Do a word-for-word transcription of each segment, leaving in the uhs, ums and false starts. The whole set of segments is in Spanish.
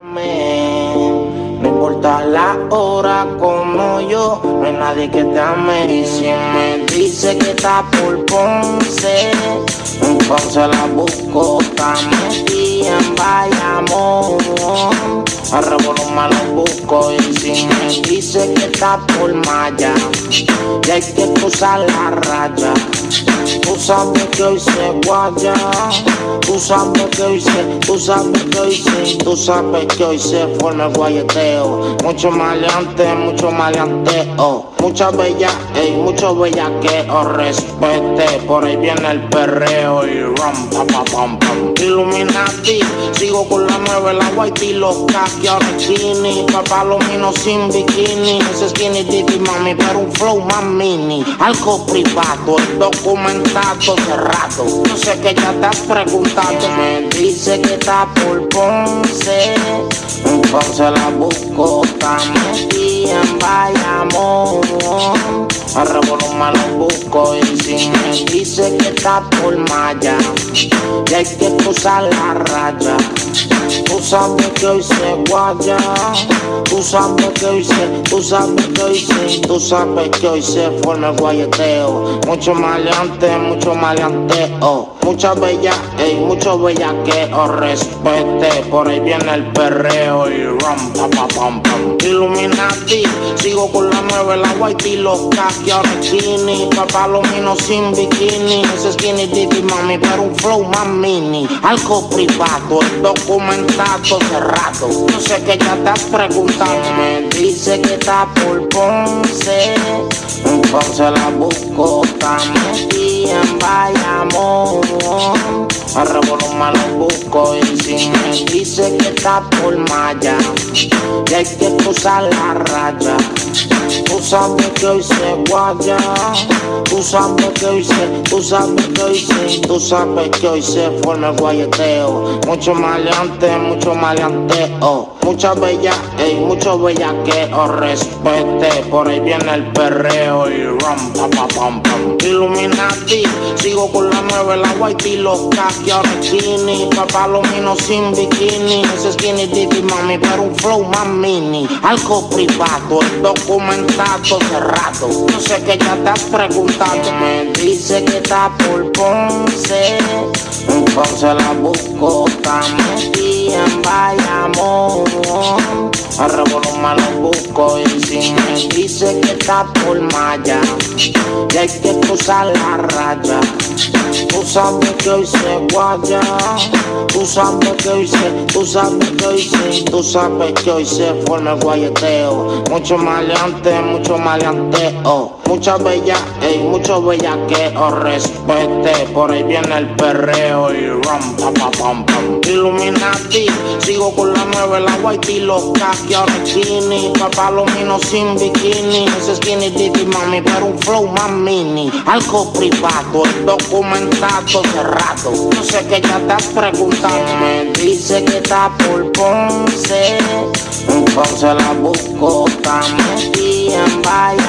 No importa la hora como yo, no hay nadie que te ame. Y si me dice que está por Ponce, entonces la busco, está metida en Bayamón. A revolver lo busco. Y si me dice que está por Maya, y hay que cruzar la raya. Tú sabes que hoy se guaya, tú sabes que hoy se, tú sabes que hoy se, tú sabes que hoy se forma el guayeteo. Mucho maleante, mucho maleanteo, mucha bella, ey, mucho bellaqueo. Respete, por ahí viene el perreo y rum, pa, pa, pam, pam. Illuminati, sigo con la nueve, la white y los khaki, ahora chini, papá lo mino sin bikini. Ese skinny dippy, mami, pero un flow más mini. Algo privado, el documentado cerrado. Yo sé que ya estás preguntando. Me dice que está por Ponce, entonces la busco, está metida en Bayamón. A revolver lo busco. Y si me dice que está por Maya, y hay que cruzar la raya. Tú sabes que hoy se guaya, tú sabes que hoy se, tú sabes que hoy se, tú sabes que hoy se forma el guayeteo. Mucho maleante, mucho maleanteo, mucha bella, ey, mucho bellaqueo. Respete, por ahí viene el perreo y rum, pa, pa, pam, pam. Illuminati, sigo con la nueve, la white y los khaki, ahora chini, papá lo mino sin bikini. Ese skinny dippy, mami, pero un flow más mini. Algo privado, el documentado cerrado. Yo sé que ya estás preguntando. Me dice que está por Ponce, entonces la busco, está metida en Bayamón. A revolver lo busco. Y si me dice que está por Maya, y hay que cruzar la raya. Tú sabes que hoy se guaya, tú sabes que hoy se, tú sabes que hoy se, tú sabes que hoy se forma el guayeteo. Mucho maleante, mucho maleanteo, mucha bella, ey, mucho bellaqueo. Respete, por ahí viene el perreo y rum, pa, pa, pam, pam. Illuminati, sigo con la nueve, la white y los khaki, ahora chini, papá lo mino sin bikini. Ese skinny dippy, mami, pero un flow más mini. Algo privado, el documentado cerrado. Yo sé que ya estás preguntando. Me dice que está por Ponce, entonces la busco, está metida en Bayamón. A revolver lo busco. Y si me dice que está por Maya, y hay que cruzar la raya. Tú sabes que hoy se guaya, tú sabes que hoy se, tú sabes que hoy se, tú sabes que hoy se forma el guayeteo. Mucho maleante, mucho maleanteo, mucha bella, ey, mucho bellaqueo. Respete, por ahí viene el perreo y rum, pa, pa, pam, pam. Illuminati, sigo con la nueve, la white y los khaki, ahora chini, papá lo mino sin bikini. Ese skinny dippy, mami, pero un flow más mini. Algo privado, el documentado cerrado. Yo sé que ya estás preguntando. Me dice que está por Ponce, entonces la busco, está metida en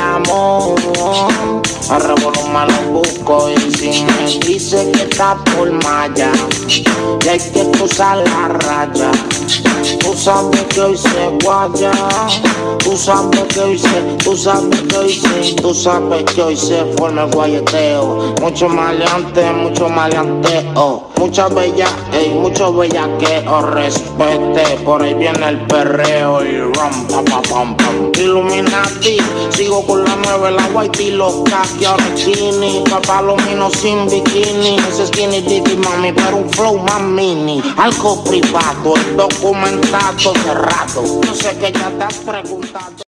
Bayamón. A revolver lo busco. Y si me dice que está por Maya, y hay que cruzar la raya. Tú sabes que hoy se guaya, tú sabes que hoy se, tú sabes que hoy se, tú sabes que hoy se forma el guayeteo. Mucho maleante, mucho maleanteo, mucha bella, ey, mucho bellaqueo. Respete, por ahí viene el perreo y rum, pa, pa, pam, pam. Illuminati, sigo con la nueve, la white y los khaki, ahora chini, papá lo mino sin bikini. Ese skinny dippy, mami, pero un flow más mini. Algo privado, el documentado cerrado. Yo sé que ya estás preguntando.